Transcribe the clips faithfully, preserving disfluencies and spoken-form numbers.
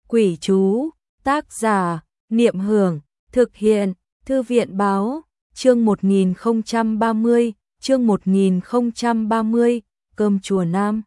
Quỷ chú, tác giả, Niệm Hưởng, thực hiện, Thư viện báo, chương một nghìn không trăm ba mươi, chương một nghìn không trăm ba mươi, cơm chùa Nam.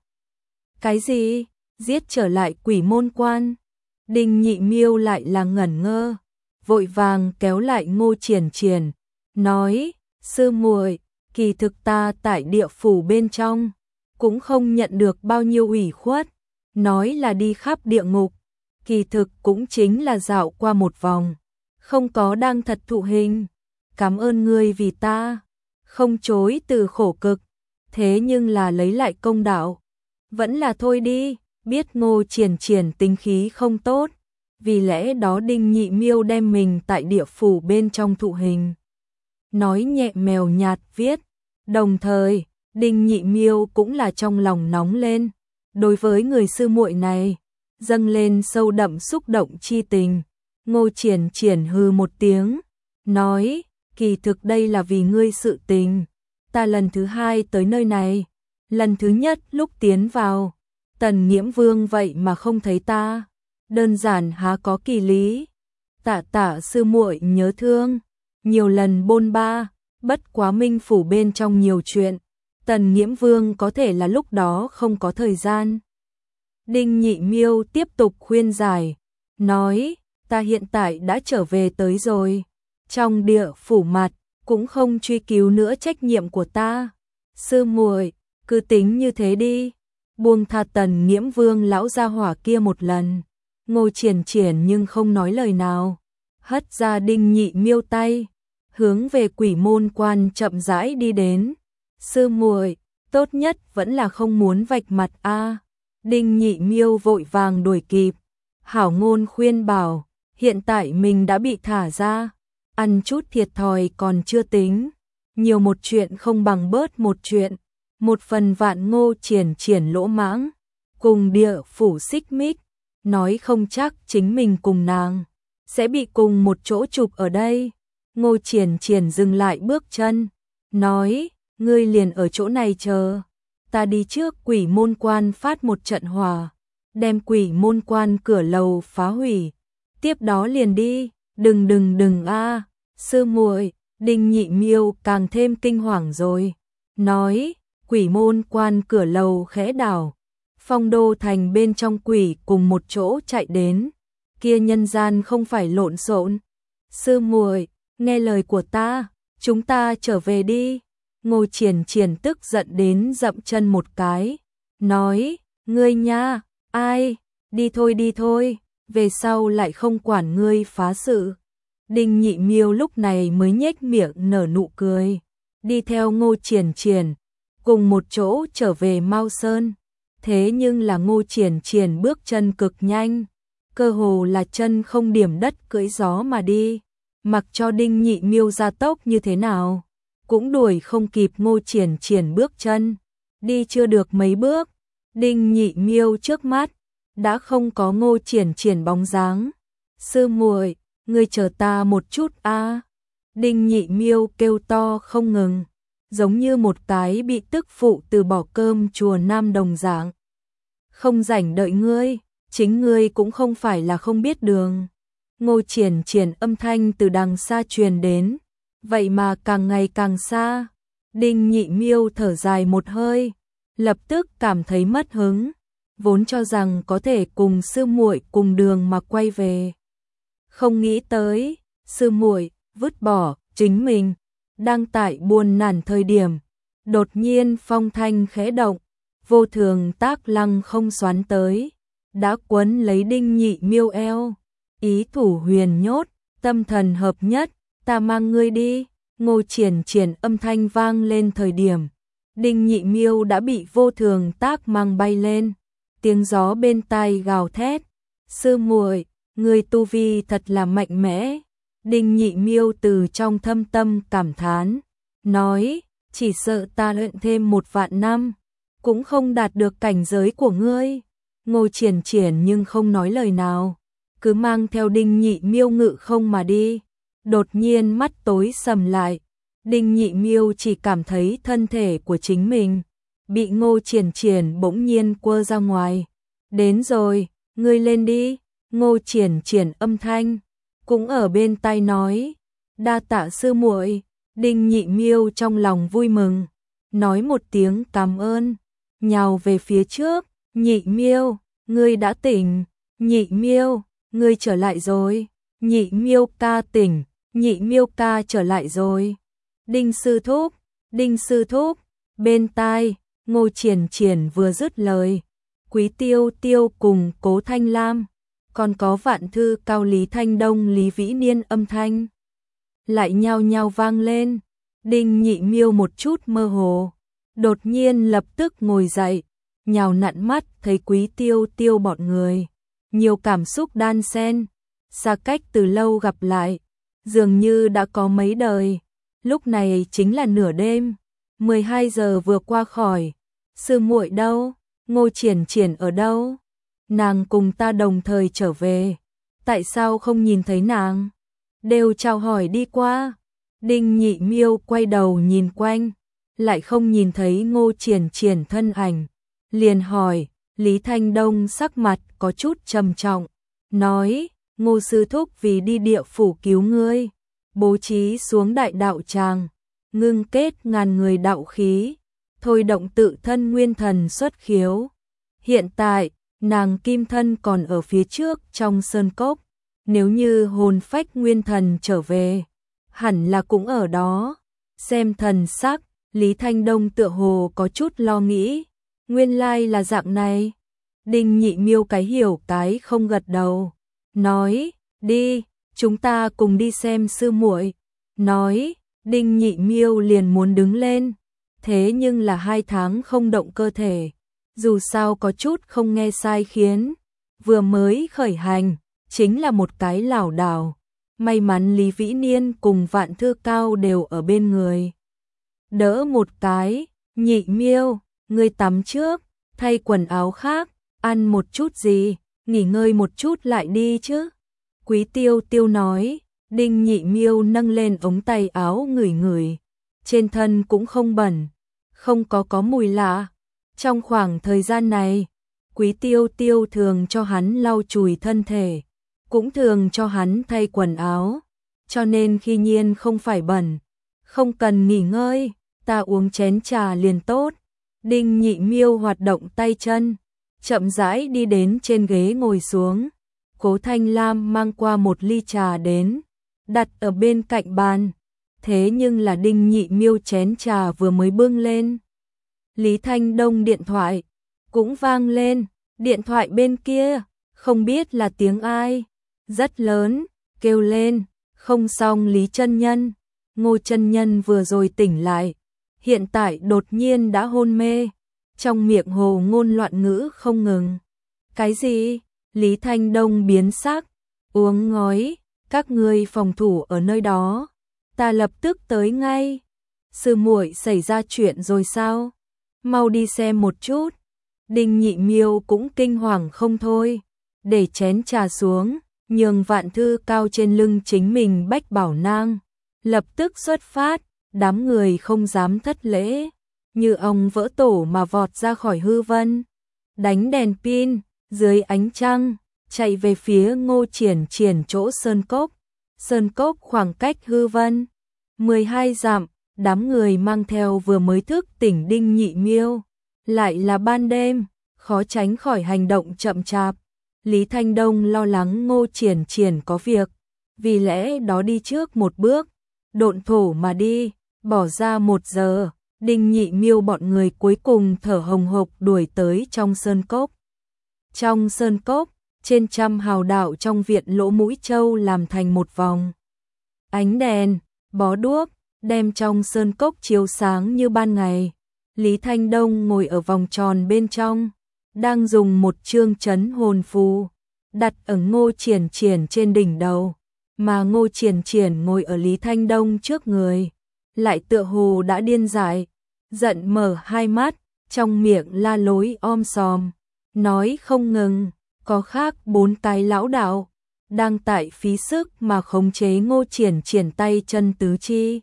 Cái gì? Giết trở lại Quỷ Môn Quan? Đinh Nhị Miêu lại là ngẩn ngơ, vội vàng kéo lại Ngô Triển Triển, nói: "Sư muội, kỳ thực ta tại địa phủ bên trong cũng không nhận được bao nhiêu ủy khuất, nói là đi khắp địa ngục, kỳ thực cũng chính là dạo qua một vòng, không có đang thật thụ hình. Cảm ơn ngươi vì ta không chối từ khổ cực, thế nhưng là lấy lại công đạo, vẫn là thôi đi." Biết Ngô Triển Triển tính khí không tốt, vì lẽ đó Đinh Nhị Miêu đem mình tại địa phủ bên trong thụ hình nói nhẹ mèo nhạt viết. Đồng thời, Đinh Nhị Miêu cũng là trong lòng nóng lên, đối với người sư muội này dâng lên sâu đậm xúc động chi tình. Ngô Triển Triển hừ một tiếng, nói: "Kỳ thực đây là vì ngươi sự tình, ta lần thứ hai tới nơi này, lần thứ nhất lúc tiến vào, Tần Nghiễm Vương vậy mà không thấy ta, đơn giản há có kỳ lý. Tạ tạ sư muội nhớ thương, nhiều lần bôn ba, bất quá minh phủ bên trong nhiều chuyện, Tần Nghiễm Vương có thể là lúc đó không có thời gian." Đinh Nhị Miêu tiếp tục khuyên giải, nói: "Ta hiện tại đã trở về tới rồi, trong địa phủ mặt cũng không truy cứu nữa trách nhiệm của ta. Sư muội, cứ tính như thế đi, buông tha Tần Nghiễm Vương lão gia hỏa kia một lần." Ngô Triển Triển nhưng không nói lời nào, hất ra Đinh Nhị Miêu tay, hướng về Quỷ Môn Quan chậm rãi đi đến. "Sư muội, tốt nhất vẫn là không muốn vạch mặt a." Đinh Nhị Miêu vội vàng đuổi kịp, hảo ngôn khuyên bảo, hiện tại mình đã bị thả ra, ăn chút thiệt thòi còn chưa tính, nhiều một chuyện không bằng bớt một chuyện. Một phần vạn Ngô Triển Triển lỗ mãng, cùng địa phủ xích mích, nói không chắc chính mình cùng nàng sẽ bị cùng một chỗ chụp ở đây. Ngô Triển Triển dừng lại bước chân, nói: "Ngươi liền ở chỗ này chờ, ta đi trước Quỷ Môn Quan phát một trận hỏa, đem Quỷ Môn Quan cửa lầu phá hủy, tiếp đó liền đi." "Đừng đừng đừng a, sư muội." Đinh Nhị Miêu càng thêm kinh hoàng rồi, nói: "Quỷ Môn Quan cửa lầu khẽ đảo, Phong Đô Thành bên trong quỷ cùng một chỗ chạy đến, kia nhân gian không phải lộn xộn. Sư muội, nghe lời của ta, chúng ta trở về đi." Ngô Triển Triển tức giận đến dậm chân một cái, nói: "Ngươi nha, ai, đi thôi đi thôi, về sau lại không quản ngươi phá sự." Đinh Nhị Miêu lúc này mới nhếch miệng nở nụ cười, đi theo Ngô Triển Triển cùng một chỗ trở về Mao Sơn. Thế nhưng là Ngô Triển Triển bước chân cực nhanh, cơ hồ là chân không điểm đất cưỡi gió mà đi, mặc cho Đinh Nhị Miêu gia tốc như thế nào cũng đuổi không kịp Ngô Triển Triển bước chân. Đi chưa được mấy bước, Đinh Nhị Miêu trước mắt đã không có Ngô Triển Triển bóng dáng. "Sư muội, ngươi chờ ta một chút a." Đinh Nhị Miêu kêu to không ngừng, giống như một cái bị tức phụ từ bỏ cơm chùa Nam đồng dạng. "Không rảnh đợi ngươi, chính ngươi cũng không phải là không biết đường." Ngô Triển Triển âm thanh từ đằng xa truyền đến, vậy mà càng ngày càng xa. Đinh Nhị Miêu thở dài một hơi, lập tức cảm thấy mất hứng, vốn cho rằng có thể cùng sư muội cùng đường mà quay về, không nghĩ tới sư muội vứt bỏ chính mình. Đang tại buồn nản thời điểm, đột nhiên phong thanh khẽ động, vô thường tác lăng không xoắn tới, đã quấn lấy Đinh Nhị Miêu eo. "Ý thủ huyền nhốt, tâm thần hợp nhất, ta mang ngươi đi." Ngô Triển Triển âm thanh vang lên thời điểm, Đinh Nhị Miêu đã bị vô thường tác mang bay lên, tiếng gió bên tai gào thét: "Sư muội, ngươi tu vi thật là mạnh mẽ." Đinh Nhị Miêu từ trong thâm tâm cảm thán, nói: "Chỉ sợ ta luyện thêm một vạn năm cũng không đạt được cảnh giới của ngươi." Ngô Triển Triển nhưng không nói lời nào, cứ mang theo Đinh Nhị Miêu ngự không mà đi. Đột nhiên mắt tối sầm lại, Đinh Nhị Miêu chỉ cảm thấy thân thể của chính mình bị Ngô Triển Triển bỗng nhiên quơ ra ngoài. "Đến rồi, ngươi lên đi." Ngô Triển Triển âm thanh cũng ở bên tai nói, đa tạ sư muội. Đinh Nhị Miêu trong lòng vui mừng, nói một tiếng cảm ơn, nhào về phía trước. Nhị Miêu, ngươi đã tỉnh. Nhị Miêu, ngươi trở lại rồi. Nhị Miêu ca tỉnh. Nhị Miêu ca trở lại rồi. Đinh sư thúc, Đinh sư thúc. Bên tai, Ngô Triển Triển vừa dứt lời, Quý Tiêu Tiêu cùng Cố Thanh Lam, còn có Vạn Thư Cao Lý Thanh Đông Lý Vĩ Niên âm thanh lại nhao nhao vang lên. Đinh Nhị Miêu một chút mơ hồ, đột nhiên lập tức ngồi dậy, nhào nặn mắt thấy Quý Tiêu Tiêu bọn người, nhiều cảm xúc đan xen, xa cách từ lâu gặp lại, dường như đã có mấy đời. Lúc này chính là nửa đêm, mười hai giờ vừa qua khỏi. Sư muội đâu? Ngô Triển Triển ở đâu? Nàng cùng ta đồng thời trở về, tại sao không nhìn thấy nàng? Đều chào hỏi đi qua. Đinh Nhị Miêu quay đầu nhìn quanh, lại không nhìn thấy Ngô Triển Triển thân ảnh, liền hỏi. Lý Thanh Đông sắc mặt có chút trầm trọng, nói, Ngô sư thúc vì đi địa phủ cứu ngươi, bố trí xuống đại đạo tràng, ngưng kết ngàn người đạo khí, thôi động tự thân nguyên thần xuất khiếu. Hiện tại, nàng kim thân còn ở phía trước trong sơn cốc, nếu như hồn phách nguyên thần trở về, hẳn là cũng ở đó. Xem thần sắc, Lý Thanh Đông tựa hồ có chút lo nghĩ, nguyên lai là dạng này. Đinh Nhị Miêu cái hiểu cái không gật đầu, nói, đi, chúng ta cùng đi xem sư muội. Nói, Đinh Nhị Miêu liền muốn đứng lên, thế nhưng là hai tháng không động cơ thể, dù sao có chút không nghe sai khiến, vừa mới khởi hành, chính là một cái lảo đảo. May mắn Lý Vĩ Niên cùng Vạn Thư Cao đều ở bên người, đỡ một cái. Nhị Miêu, ngươi tắm trước, thay quần áo khác, ăn một chút gì, nghỉ ngơi một chút lại đi chứ. Quý Tiêu Tiêu nói. Đinh Nhị Miêu nâng lên ống tay áo ngửi ngửi, trên thân cũng không bẩn, không có có mùi lạ. Trong khoảng thời gian này, Quý Tiêu Tiêu thường cho hắn lau chùi thân thể, cũng thường cho hắn thay quần áo, cho nên khi nhiên không phải bẩn, không cần nghỉ ngơi, ta uống chén trà liền tốt. Đinh Nhị Miêu hoạt động tay chân, chậm rãi đi đến trên ghế ngồi xuống. Cố Thanh Lam mang qua một ly trà đến, đặt ở bên cạnh bàn, thế nhưng là Đinh Nhị Miêu chén trà vừa mới bưng lên, Lý Thanh Đông điện thoại cũng vang lên. Điện thoại bên kia, không biết là tiếng ai, rất lớn, kêu lên, không xong Lý chân nhân. Ngô chân nhân vừa rồi tỉnh lại, hiện tại đột nhiên đã hôn mê, trong miệng hồ ngôn loạn ngữ không ngừng. Cái gì? Lý Thanh Đông biến sắc, uống ngói, các ngươi phòng thủ ở nơi đó, ta lập tức tới ngay. Sư muội xảy ra chuyện rồi sao? Mau đi xem một chút. Đinh Nhị Miêu cũng kinh hoàng không thôi, để chén trà xuống, nhường Vạn Thư Cao trên lưng chính mình Bách Bảo Nang, lập tức xuất phát. Đám người không dám thất lễ, như ong vỡ tổ mà vọt ra khỏi hư vân, đánh đèn pin, dưới ánh trăng, chạy về phía Ngô Triển Triển chỗ sơn cốc. Sơn cốc khoảng cách hư vân mười hai dặm, đám người mang theo vừa mới thức tỉnh Đinh Nhị Miêu, lại là ban đêm, khó tránh khỏi hành động chậm chạp. Lý Thanh Đông lo lắng Ngô Triển Triển có việc, vì lẽ đó đi trước một bước, độn thổ mà đi, bỏ ra một giờ, Đinh Nhị Miêu bọn người cuối cùng thở hồng hộc đuổi tới trong sơn cốc. Trong sơn cốc, trên trăm hào đạo trong viện Lỗ Mũi Châu làm thành một vòng. Ánh đèn, bó đuốc, đem trong sơn cốc chiếu sáng như ban ngày. Lý Thanh Đông ngồi ở vòng tròn bên trong, đang dùng một chương trấn hồn phù, đặt ở Ngô Triển Triển trên đỉnh đầu, mà Ngô Triển Triển ngồi ở Lý Thanh Đông trước người, lại tựa hồ đã điên dại, giận mở hai mắt, trong miệng la lối om sòm, nói không ngừng. Có khác bốn cái lão đạo đang tại phí sức mà khống chế Ngô Triển Triển tay chân tứ chi.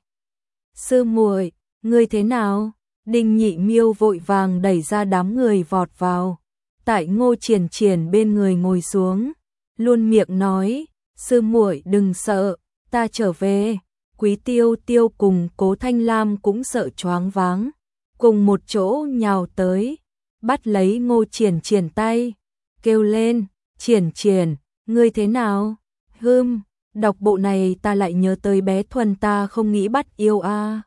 Sư muội, ngươi thế nào? Đinh Nhị Miêu vội vàng đẩy ra đám người vọt vào, tại Ngô Triển Triển bên người ngồi xuống, luôn miệng nói, sư muội đừng sợ, ta trở về. Quý Tiêu Tiêu cùng Cố Thanh Lam cũng sợ choáng váng, cùng một chỗ nhào tới, bắt lấy Ngô Triển Triển tay, kêu lên, Triển Triển, ngươi thế nào? Hừm, đọc bộ này ta lại nhớ tới bé Thuần, ta không nghĩ bắt yêu a.